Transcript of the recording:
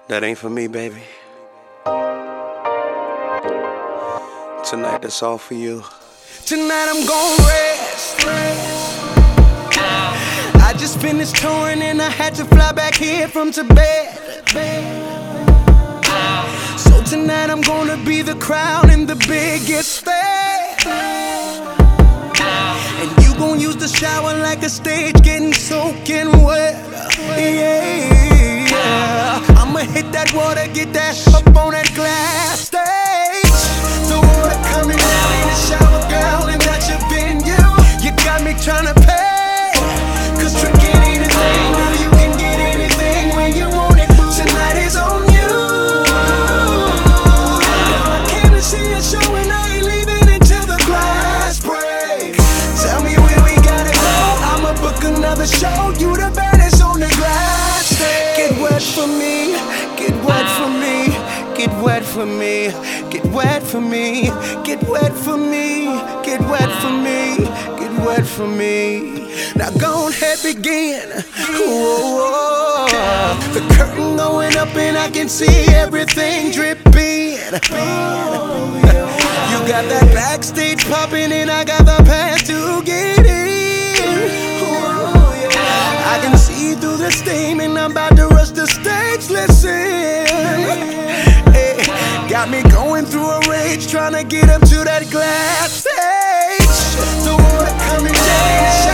That ain't for me, baby. Tonight, that's all for you. Tonight I'm gon' rest. I just finished touring and I had to fly back here from Tibet. So tonight I'm gonna be the crown in the biggest stage. And you gon' use the shower like a stage, getting soaking wet. Yeah, I'ma hit that water, get that up on that glass stage. The water coming down in the shower, girl, and that's your venue. You got me tryna pay, cause tricking ain't a thing, girl, you can get anything when you want it. Tonight is on you. I came to see a show and I ain't leaving until the glass break. Tell me where we gotta go, I'ma book another show. You the baddest on the glass stage. Get wet for me, get wet for me, get wet for me, get wet for me, get wet for me, get wet for me, get wet for me. Now go ahead, begin. Whoa, the curtain going up and I can see everything dripping. You got that backstage popping and I got the pass to get in. I can see through the steam and I'm about to rush the stage. Listen, hey, got me going through a rage, trying to get up to that glass stage. The water coming down.